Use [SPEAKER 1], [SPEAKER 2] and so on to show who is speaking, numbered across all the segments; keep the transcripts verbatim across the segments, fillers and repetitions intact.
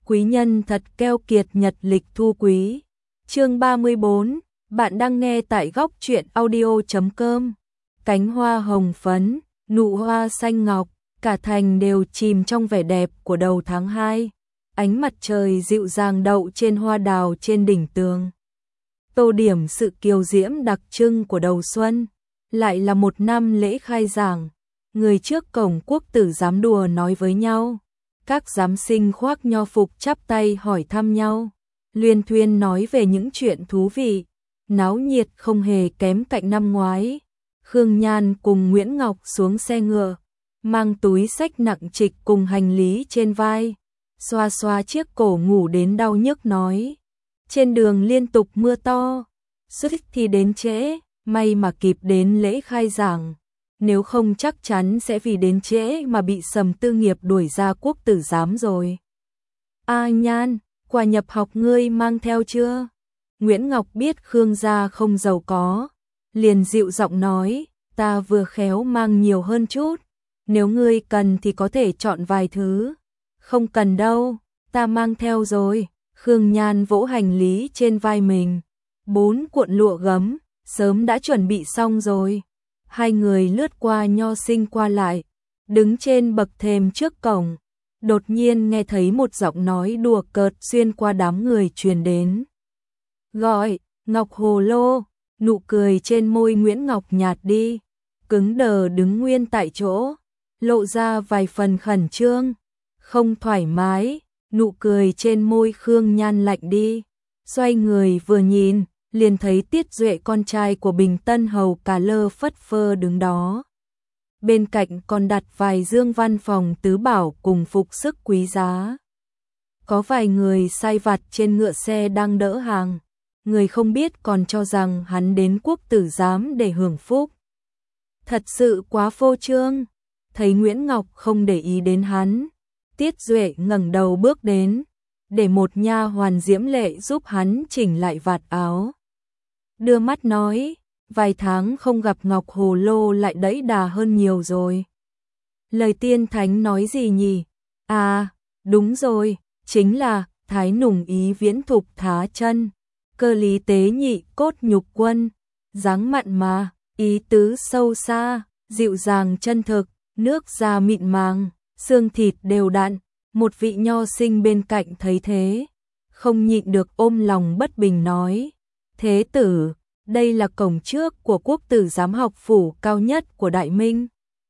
[SPEAKER 1] Quý nhân thật keo kiệt, nhật lịch thu quý. Chương ba mươi bốn, bạn đang nghe tại góc truyện audio chấm com. Cánh hoa hồng phấn, nụ hoa xanh ngọc, cả thành đều chìm trong vẻ đẹp của đầu tháng hai. Ánh mặt trời dịu dàng đậu trên hoa đào trên đỉnh tường, tô điểm sự kiều diễm đặc trưng của đầu xuân. Lại là một năm lễ khai giảng, người trước cổng quốc tử giám đùa nói với nhau. Các giám sinh khoác nho phục chắp tay hỏi thăm nhau, luyên thuyên nói về những chuyện thú vị, náo nhiệt không hề kém cạnh năm ngoái. Khương Nhan cùng Nguyễn Ngọc xuống xe ngựa, mang túi xách nặng trịch cùng hành lý trên vai, xoa xoa chiếc cổ ngủ đến đau nhức nói. Trên đường liên tục mưa to, suýt thì đến trễ, may mà kịp đến lễ khai giảng. Nếu không chắc chắn sẽ vì đến trễ mà bị Sầm Tư Nghiệp đuổi ra quốc tử giám rồi. A Nhan, quà nhập học ngươi mang theo chưa? Nguyễn Ngọc biết Khương gia không giàu có, liền dịu giọng nói, ta vừa khéo mang nhiều hơn chút. Nếu ngươi cần thì có thể chọn vài thứ. Không cần đâu, ta mang theo rồi. Khương Nhan vỗ hành lý trên vai mình. Bốn cuộn lụa gấm, sớm đã chuẩn bị xong rồi. Hai người lướt qua nho sinh qua lại, đứng trên bậc thềm trước cổng. Đột nhiên nghe thấy một giọng nói đùa cợt xuyên qua đám người truyền đến. Gọi, Ngọc Hồ Lô. Nụ cười trên môi Nguyễn Ngọc nhạt đi, cứng đờ đứng nguyên tại chỗ, lộ ra vài phần khẩn trương, không thoải mái. Nụ cười trên môi Khương Nhan lạnh đi, xoay người vừa nhìn, liền thấy Tiết Duệ con trai của Bình Tân hầu cà lơ phất phơ đứng đó. Bên cạnh còn đặt vài dương văn phòng tứ bảo cùng phục sức quý giá. Có vài người sai vặt trên ngựa xe đang đỡ hàng, người không biết còn cho rằng hắn đến quốc tử giám để hưởng phúc. Thật sự quá phô trương. Thấy Nguyễn Ngọc không để ý đến hắn, Tiết Duệ ngẩng đầu bước đến, để một nha hoàn diễm lệ giúp hắn chỉnh lại vạt áo. Đưa mắt nói, vài tháng không gặp Ngọc Hồ Lô lại đẫy đà hơn nhiều rồi. Lời tiên thánh nói gì nhỉ? À, đúng rồi, chính là thái nùng ý viễn thục thá chân, cơ lý tế nhị cốt nhục quân, dáng mặn mà, ý tứ sâu xa, dịu dàng chân thực, nước da mịn màng, xương thịt đều đặn. Một vị nho sinh bên cạnh thấy thế, không nhịn được ôm lòng bất bình nói, thế tử, đây là cổng trước của quốc tử giám học phủ cao nhất của Đại Minh.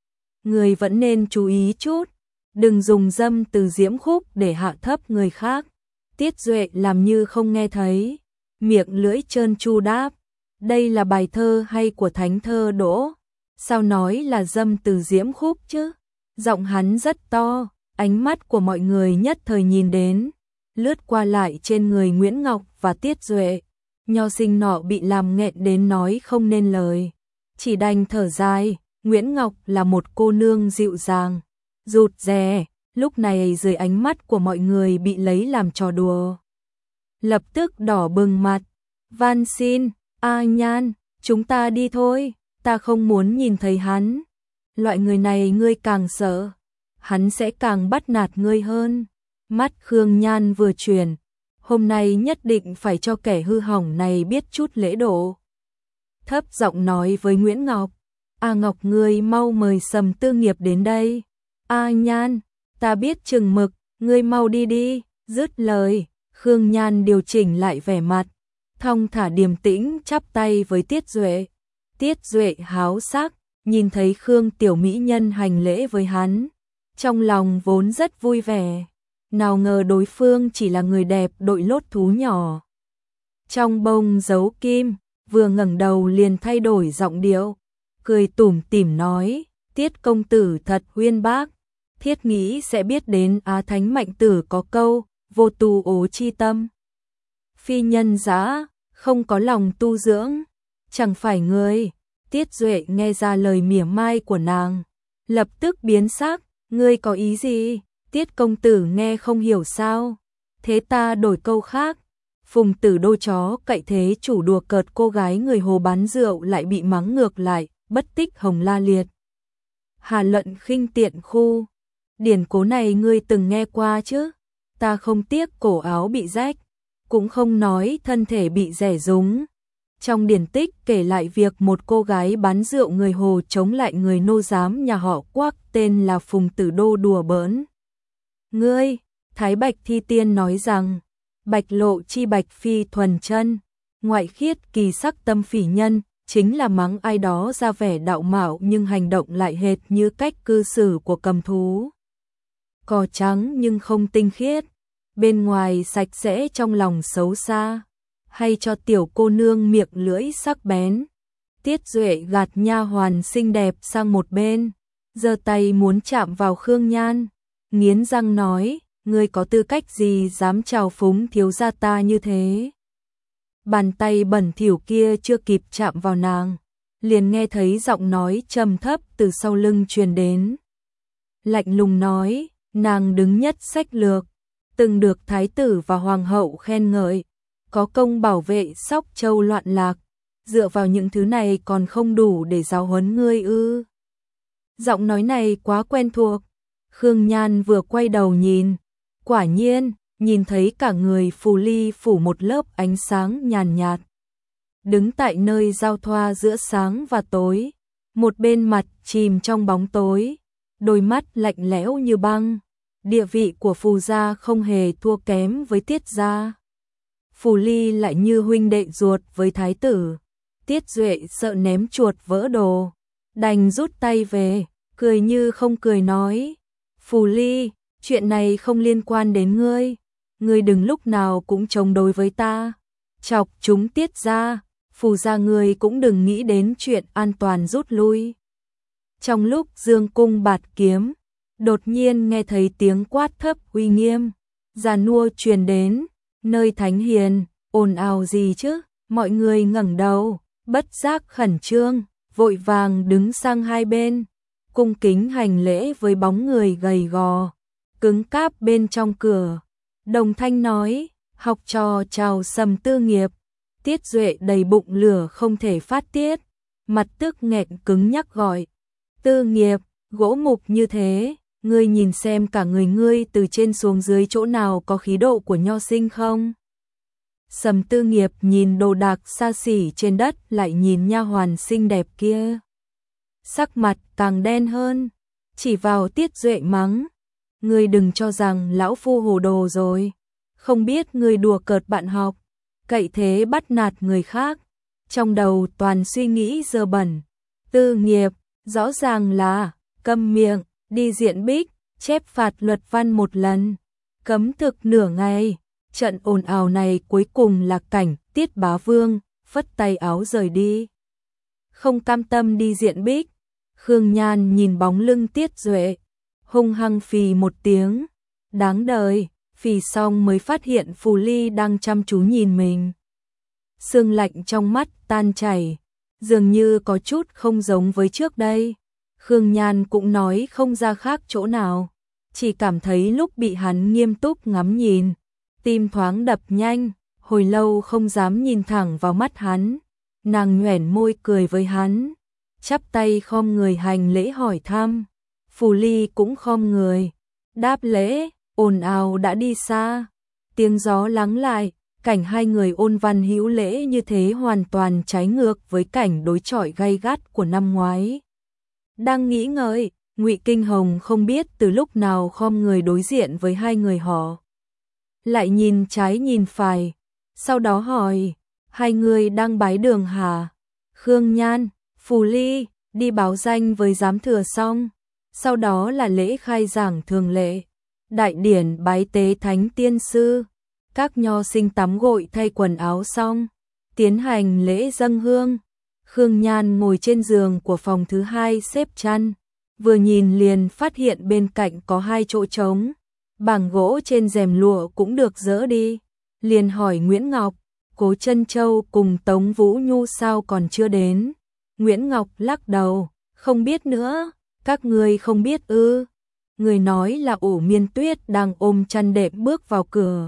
[SPEAKER 1] Người vẫn nên chú ý chút, đừng dùng dâm từ diễm khúc để hạ thấp người khác. Tiết Duệ làm như không nghe thấy, miệng lưỡi trơn tru đáp, đây là bài thơ hay của thánh thơ Đỗ, sao nói là dâm từ diễm khúc chứ? Giọng hắn rất to. Ánh mắt của mọi người nhất thời nhìn đến, lướt qua lại trên người Nguyễn Ngọc và Tiết Duệ. Nho sinh nọ bị làm nghẹn đến nói không nên lời, chỉ đành thở dài. Nguyễn Ngọc là một cô nương dịu dàng, rụt rè, lúc này dưới ánh mắt của mọi người bị lấy làm trò đùa. Lập tức đỏ bừng mặt, van xin, A Nhan, chúng ta đi thôi, ta không muốn nhìn thấy hắn. Loại người này ngươi càng sợ, hắn sẽ càng bắt nạt ngươi hơn. Mắt Khương Nhan vừa chuyển, hôm nay nhất định phải cho kẻ hư hỏng này biết chút lễ độ. Thấp giọng nói với Nguyễn Ngọc, A Ngọc ngươi mau mời Sầm Tư Nghiệp đến đây. A Nhan, ta biết chừng mực, ngươi mau đi đi. Dứt lời, Khương Nhan điều chỉnh lại vẻ mặt, thong thả điềm tĩnh chắp tay với Tiết Duệ. Tiết Duệ háo sắc, nhìn thấy Khương tiểu mỹ nhân hành lễ với hắn, trong lòng vốn rất vui vẻ, nào ngờ đối phương chỉ là người đẹp đội lốt thú nhỏ. Trong bông giấu kim, vừa ngẩng đầu liền thay đổi giọng điệu, cười tủm tỉm nói, Tiết công tử thật uyên bác, thiết nghĩ sẽ biết đến Á Thánh Mạnh Tử có câu, vô tu ố chi tâm. Phi nhân dã, không có lòng tu dưỡng, chẳng phải người. Tiết Duệ nghe ra lời mỉa mai của nàng, lập tức biến sắc. Ngươi có ý gì? Tiết công tử nghe không hiểu sao? Thế ta đổi câu khác. Phùng tử đô chó cậy thế chủ đùa cợt cô gái người hồ bán rượu lại bị mắng ngược lại, bất tích hồng la liệt. Hà luận khinh tiện khu. Điển cố này ngươi từng nghe qua chứ? ta không tiếc cổ áo bị rách, cũng không nói thân thể bị rẻ rúng. Trong điển tích kể lại việc một cô gái bán rượu người Hồ chống lại người nô giám nhà họ Quác tên là Phùng Tử Đô đùa bỡn. Ngươi, Thái Bạch Thi Tiên nói rằng, bạch lộ chi bạch phi thuần chân, ngoại khiết kỳ sắc tâm phỉ nhân, chính là mắng ai đó ra vẻ đạo mạo nhưng hành động lại hệt như cách cư xử của cầm thú. Cỏ trắng nhưng không tinh khiết, bên ngoài sạch sẽ trong lòng xấu xa, hay cho tiểu cô nương miệng lưỡi sắc bén. Tiết Duệ gạt nha hoàn xinh đẹp sang một bên, giơ tay muốn chạm vào Khương Nhan, nghiến răng nói, ngươi có tư cách gì dám trào phúng thiếu gia ta như thế. Bàn tay bẩn thỉu kia chưa kịp chạm vào nàng, liền nghe thấy giọng nói trầm thấp từ sau lưng truyền đến. Lạnh lùng nói, nàng đứng nhất sách lược, từng được thái tử và hoàng hậu khen ngợi, có công bảo vệ Sóc Châu loạn lạc, dựa vào những thứ này còn không đủ để giáo huấn ngươi ư? Giọng nói này quá quen thuộc. Khương Nhan vừa quay đầu nhìn, quả nhiên, nhìn thấy cả người Phù Ly phủ một lớp ánh sáng nhàn nhạt. Đứng tại nơi giao thoa giữa sáng và tối, một bên mặt chìm trong bóng tối, đôi mắt lạnh lẽo như băng. Địa vị của Phù gia không hề thua kém với Tiết gia. Phù Ly lại như huynh đệ ruột với thái tử. Tiết Duệ sợ ném chuột vỡ đồ, đành rút tay về, cười như không cười nói, Phù Ly, chuyện này không liên quan đến ngươi, ngươi đừng lúc nào cũng chống đối với ta, chọc chúng Tiết gia, Phù gia ngươi cũng đừng nghĩ đến chuyện an toàn rút lui. Trong lúc dương cung bạt kiếm, đột nhiên nghe thấy tiếng quát thấp uy nghiêm, già nua truyền đến, nơi thánh hiền, ồn ào gì chứ? Mọi người ngẩng đầu, bất giác khẩn trương, vội vàng đứng sang hai bên, cung kính hành lễ với bóng người gầy gò, cứng cáp bên trong cửa. Đồng thanh nói, học trò chào Sầm Tư Nghiệp. Tiết Duệ đầy bụng lửa không thể phát tiết, mặt tức nghẹn cứng nhắc gọi, Tư Nghiệp, gỗ mục như thế, ngươi nhìn xem cả người ngươi từ trên xuống dưới chỗ nào có khí độ của nho sinh không? Sầm Tư Nghiệp nhìn đồ đạc xa xỉ trên đất, lại nhìn nha hoàn xinh đẹp kia, sắc mặt càng đen hơn, chỉ vào Tiết Duệ mắng, ngươi đừng cho rằng lão phu hồ đồ rồi, không biết ngươi đùa cợt bạn học, cậy thế bắt nạt người khác, trong đầu toàn suy nghĩ dơ bẩn. Tư Nghiệp, rõ ràng là câm miệng, đi diện bích, chép phạt luật văn một lần, cấm thực nửa ngày. Trận ồn ào này cuối cùng là cảnh Tiết Bá Vương phất tay áo rời đi. Không cam tâm đi diện bích, Khương Nhan nhìn bóng lưng Tiết Duệ, hung hăng phì một tiếng, đáng đời, phì xong mới phát hiện Phù Ly đang chăm chú nhìn mình. Sương lạnh trong mắt tan chảy, dường như có chút không giống với trước đây. Khương Nhan cũng nói không ra khác chỗ nào, chỉ cảm thấy lúc bị hắn nghiêm túc ngắm nhìn, tim thoáng đập nhanh, hồi lâu không dám nhìn thẳng vào mắt hắn. Nàng nhoẻn môi cười với hắn, chắp tay khom người hành lễ hỏi thăm. Phù Ly cũng khom người, đáp lễ, ồn ào đã đi xa. Tiếng gió lắng lại, cảnh hai người ôn văn hữu lễ như thế hoàn toàn trái ngược với cảnh đối chọi gay gắt của năm ngoái. Đang nghĩ ngợi, Ngụy Kinh Hồng không biết từ lúc nào khom người đối diện với hai người họ. Lại nhìn trái nhìn phải, sau đó hỏi, hai người đang bái đường hả? Khương Nhan, Phù Ly, đi báo danh với giám thừa xong, sau đó là lễ khai giảng thường lệ, đại điển bái tế thánh tiên sư, các nho sinh tắm gội thay quần áo xong, tiến hành lễ dâng hương. Khương Nhan ngồi trên giường của phòng thứ hai xếp chăn, vừa nhìn liền phát hiện bên cạnh có hai chỗ trống, bảng gỗ trên rèm lụa cũng được dỡ đi, liền hỏi Nguyễn Ngọc, Cố Trân Châu cùng Tống Vũ Nhu sao còn chưa đến? Nguyễn Ngọc lắc đầu, không biết nữa, các người không biết ư? Người nói là Ổ Miên Tuyết đang ôm chăn đệm bước vào cửa.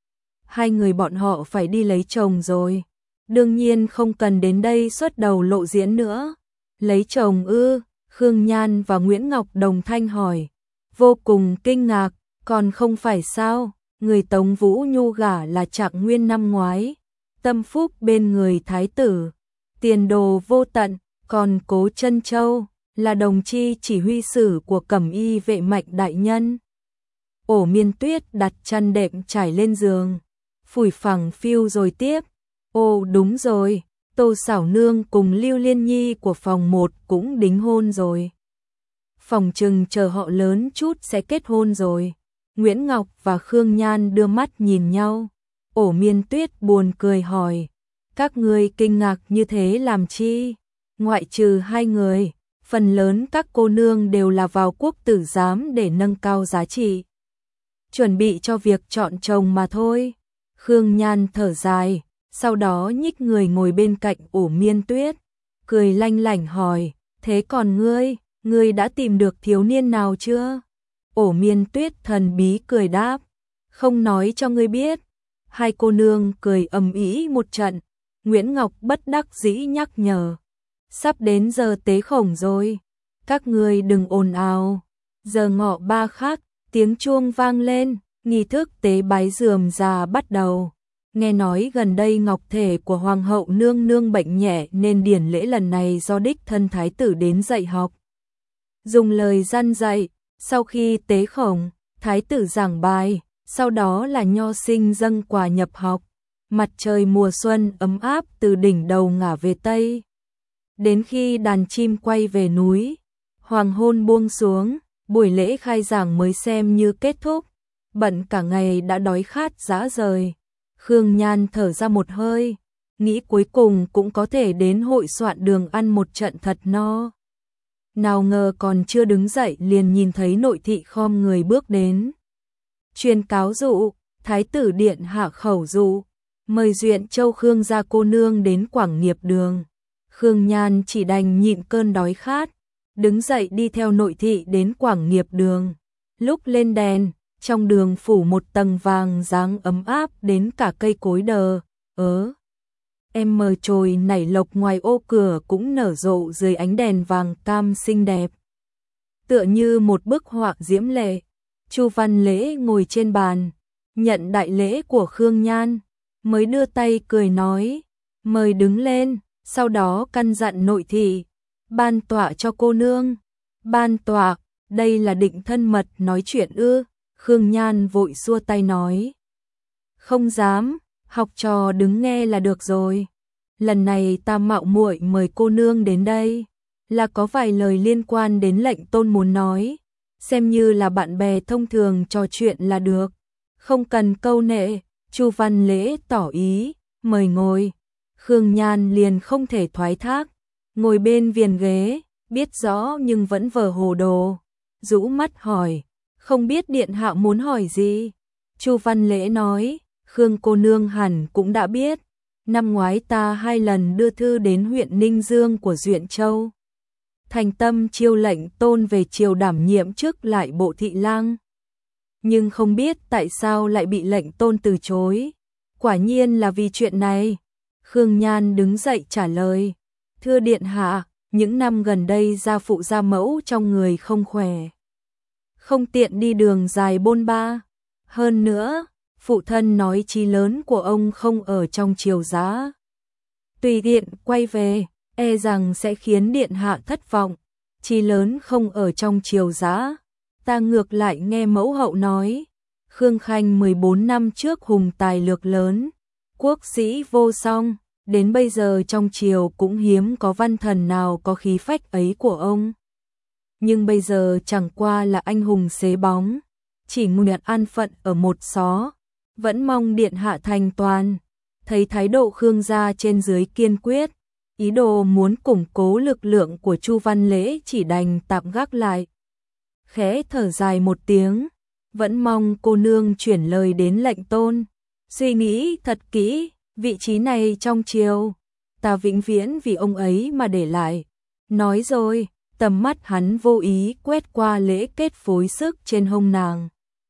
[SPEAKER 1] Hai người bọn họ phải đi lấy chồng rồi, đương nhiên không cần đến đây xuất đầu lộ diễn nữa. Lấy chồng ư? Khương Nhan và Nguyễn Ngọc đồng thanh hỏi, vô cùng kinh ngạc, còn không phải sao? người Tống Vũ Nhu gả là Trạng Nguyên năm ngoái, tâm phúc bên người thái tử, tiền đồ vô tận, còn Cố Trân Châu là đồng chi chỉ huy sử của Cẩm Y vệ Mạnh đại nhân. Ổ Miên Tuyết đặt chăn đệm trải lên giường, phủi phẳng phiu rồi tiếp, ô đúng rồi, Tô Xảo Nương cùng Lưu Liên Nhi của phòng một cũng đính hôn rồi. Phòng chừng chờ họ lớn chút sẽ kết hôn rồi. Nguyễn Ngọc và Khương Nhan đưa mắt nhìn nhau. Ổ Miên Tuyết buồn cười hỏi, các ngươi kinh ngạc như thế làm chi? Ngoại trừ hai người, phần lớn các cô nương đều là vào quốc tử giám để nâng cao giá trị, chuẩn bị cho việc chọn chồng mà thôi. Khương Nhan thở dài, sau đó nhích người ngồi bên cạnh Ổ Miên Tuyết, cười lanh lảnh hỏi, thế còn ngươi, ngươi đã tìm được thiếu niên nào chưa? Ổ Miên Tuyết thần bí cười đáp, không nói cho ngươi biết. Hai cô nương cười ầm ĩ một trận. Nguyễn Ngọc bất đắc dĩ nhắc nhở, sắp đến giờ tế khổng rồi, các ngươi đừng ồn ào. Giờ ngọ ba khắc, tiếng chuông vang lên, nghi thức tế bái rườm rà bắt đầu. Nghe nói gần đây ngọc thể của Hoàng hậu nương nương bệnh nhẹ nên điển lễ lần này do đích thân thái tử đến dạy học. Dùng lời răn dạy, sau khi tế khổng, thái tử giảng bài, sau đó là nho sinh dâng quà nhập học. Mặt trời mùa xuân ấm áp từ đỉnh đầu ngả về tây. Đến khi đàn chim quay về núi, hoàng hôn buông xuống, buổi lễ khai giảng mới xem như kết thúc. Bận cả ngày đã đói khát rã rời. Khương Nhan thở ra một hơi, nghĩ cuối cùng cũng có thể đến hội soạn đường ăn một trận thật no. Nào ngờ còn chưa đứng dậy liền nhìn thấy nội thị khom người bước đến. Truyền cáo dụ, thái tử điện hạ khẩu dụ, mời Duyện Châu Khương gia cô nương đến Quảng Nghiệp đường. Khương Nhan chỉ đành nhịn cơn đói khát, đứng dậy đi theo nội thị đến Quảng Nghiệp đường. Lúc lên đèn, trong đường phủ một tầng vàng dáng ấm áp đến cả cây cối đờ ớ. Em mờ trồi nảy lộc ngoài ô cửa cũng nở rộ dưới ánh đèn vàng cam xinh đẹp. Tựa như một bức họa diễm lệ. Chu Văn Lễ ngồi trên bàn, nhận đại lễ của Khương Nhan, mới đưa tay cười nói, mời đứng lên, sau đó căn dặn nội thị, ban tọa cho cô nương. Ban tọa, đây là định thân mật nói chuyện ư? Khương Nhan vội xua tay nói, không dám, học trò đứng nghe là được rồi. Lần này ta mạo muội mời cô nương đến đây, là có vài lời liên quan đến lệnh tôn muốn nói, xem như là bạn bè thông thường trò chuyện là được, không cần câu nệ. Chu Văn Lễ tỏ ý, mời ngồi. Khương Nhan liền không thể thoái thác, ngồi bên viền ghế, biết rõ nhưng vẫn vờ hồ đồ, rũ mắt hỏi, không biết điện hạ muốn hỏi gì? Chu Văn Lễ nói, Khương cô nương hẳn cũng đã biết, năm ngoái ta hai lần đưa thư đến huyện Ninh Dương của Duyện Châu, thành tâm chiêu lệnh tôn về triều đảm nhiệm chức lại bộ thị lang. Nhưng không biết tại sao lại bị lệnh tôn từ chối. Quả nhiên là vì chuyện này. Khương Nhan đứng dậy trả lời, thưa điện hạ, những năm gần đây gia phụ gia mẫu trong người không khỏe, không tiện đi đường dài bôn ba. Hơn nữa, phụ thân nói chí lớn của ông không ở trong triều giá, tùy tiện quay về, e rằng sẽ khiến điện hạ thất vọng. Chí lớn không ở trong triều giá, ta ngược lại nghe mẫu hậu nói, Khương Khanh mười bốn năm trước hùng tài lược lớn, quốc sĩ vô song, đến bây giờ trong triều cũng hiếm có văn thần nào có khí phách ấy của ông. Nhưng bây giờ chẳng qua là anh hùng xế bóng, chỉ nguyện an phận ở một xó, vẫn mong điện hạ thành toàn. Thấy thái độ Khương gia trên dưới kiên quyết, ý đồ muốn củng cố lực lượng của Chu Văn Lễ chỉ đành tạm gác lại. Khẽ thở dài một tiếng, vẫn mong cô nương chuyển lời đến lệnh tôn, suy nghĩ thật kỹ, vị trí này trong triều, ta vĩnh viễn vì ông ấy mà để lại. Nói rồi, tầm mắt hắn vô ý quét qua lễ kết phối sức trên hông nàng.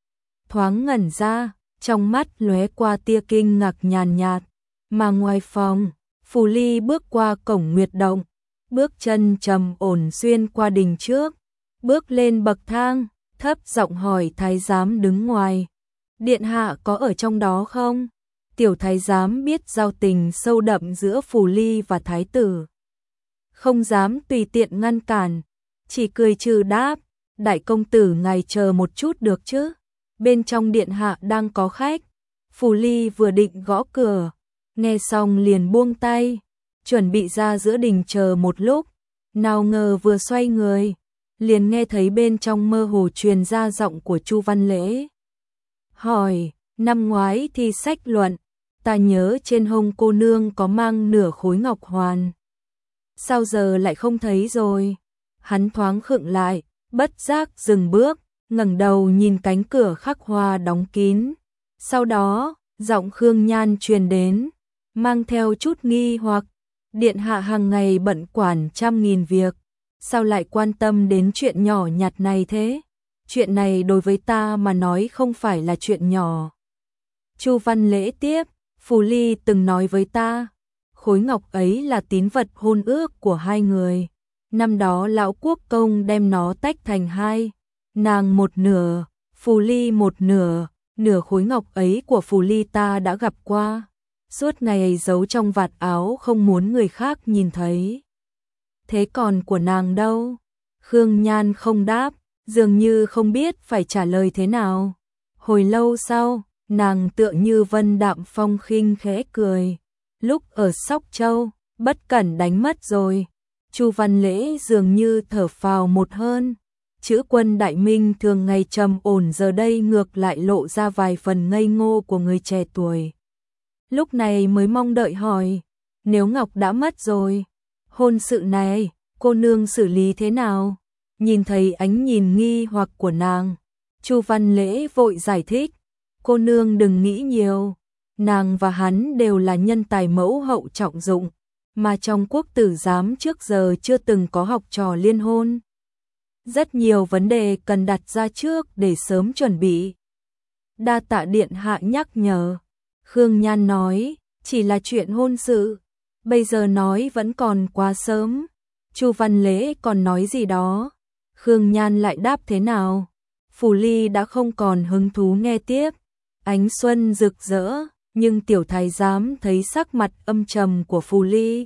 [SPEAKER 1] Thoáng ngẩn ra, trong mắt lóe qua tia kinh ngạc nhàn nhạt, mà ngoài phòng, Phù Ly bước qua cổng Nguyệt Động, bước chân trầm ổn xuyên qua đình trước, bước lên bậc thang, thấp giọng hỏi thái giám đứng ngoài, Điện hạ có ở trong đó không? Tiểu thái giám biết giao tình sâu đậm giữa Phù Ly và thái tử, không dám tùy tiện ngăn cản, chỉ cười trừ đáp, đại công tử ngài chờ một chút được chứ, bên trong điện hạ đang có khách. Phù Ly vừa định gõ cửa, nghe xong liền buông tay, chuẩn bị ra giữa đình chờ một lúc, nào ngờ vừa xoay người, liền nghe thấy bên trong mơ hồ truyền ra giọng của Chu Văn Lễ. Hỏi, năm ngoái thi sách luận, ta nhớ trên hông cô nương có mang nửa khối ngọc hoàn. Sao giờ lại không thấy rồi? Hắn thoáng khựng lại, bất giác dừng bước, ngẩng đầu nhìn cánh cửa khắc hoa đóng kín. Sau đó, giọng Khương Nhan truyền đến, mang theo chút nghi hoặc, điện hạ hàng ngày bận quản trăm nghìn việc, sao lại quan tâm đến chuyện nhỏ nhặt này thế? Chuyện này đối với ta mà nói không phải là chuyện nhỏ. Chu Văn Lễ tiếp, Phù Ly từng nói với ta, khối ngọc ấy là tín vật hôn ước của hai người. Năm đó lão quốc công đem nó tách thành hai, nàng một nửa, Phù Ly một nửa, nửa khối ngọc ấy của Phù Ly ta đã gặp qua, suốt ngày giấu trong vạt áo không muốn người khác nhìn thấy. Thế còn của nàng đâu? Khương Nhan không đáp, dường như không biết phải trả lời thế nào. Hồi lâu sau, nàng tựa như vân đạm phong khinh khẽ cười. Lúc ở Sóc Châu, bất cẩn đánh mất rồi. Chu Văn Lễ dường như thở phào một hơn. Chữ quân đại minh thường ngày trầm ổn giờ đây ngược lại lộ ra vài phần ngây ngô của người trẻ tuổi. Lúc này mới mong đợi hỏi, nếu ngọc đã mất rồi, hôn sự này, cô nương xử lý thế nào? Nhìn thấy ánh nhìn nghi hoặc của nàng, Chu Văn Lễ vội giải thích, cô nương đừng nghĩ nhiều, nàng và hắn đều là nhân tài mẫu hậu trọng dụng, mà trong quốc tử giám trước giờ chưa từng có học trò liên hôn. Rất nhiều vấn đề cần đặt ra trước để sớm chuẩn bị. Đa tạ điện hạ nhắc nhở. Khương Nhan nói, chỉ là chuyện hôn sự, bây giờ nói vẫn còn quá sớm. Chu Văn Lễ còn nói gì đó, Khương Nhan lại đáp thế nào? Phù Ly đã không còn hứng thú nghe tiếp. Ánh xuân rực rỡ, nhưng tiểu thái giám thấy sắc mặt âm trầm của Phù Ly,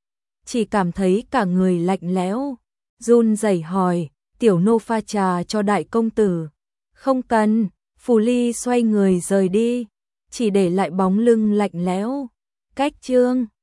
[SPEAKER 1] chỉ cảm thấy cả người lạnh lẽo, run rẩy hỏi, tiểu nô pha trà cho đại công tử. Không cần. Phù Ly xoay người rời đi, chỉ để lại bóng lưng lạnh lẽo. Cách chương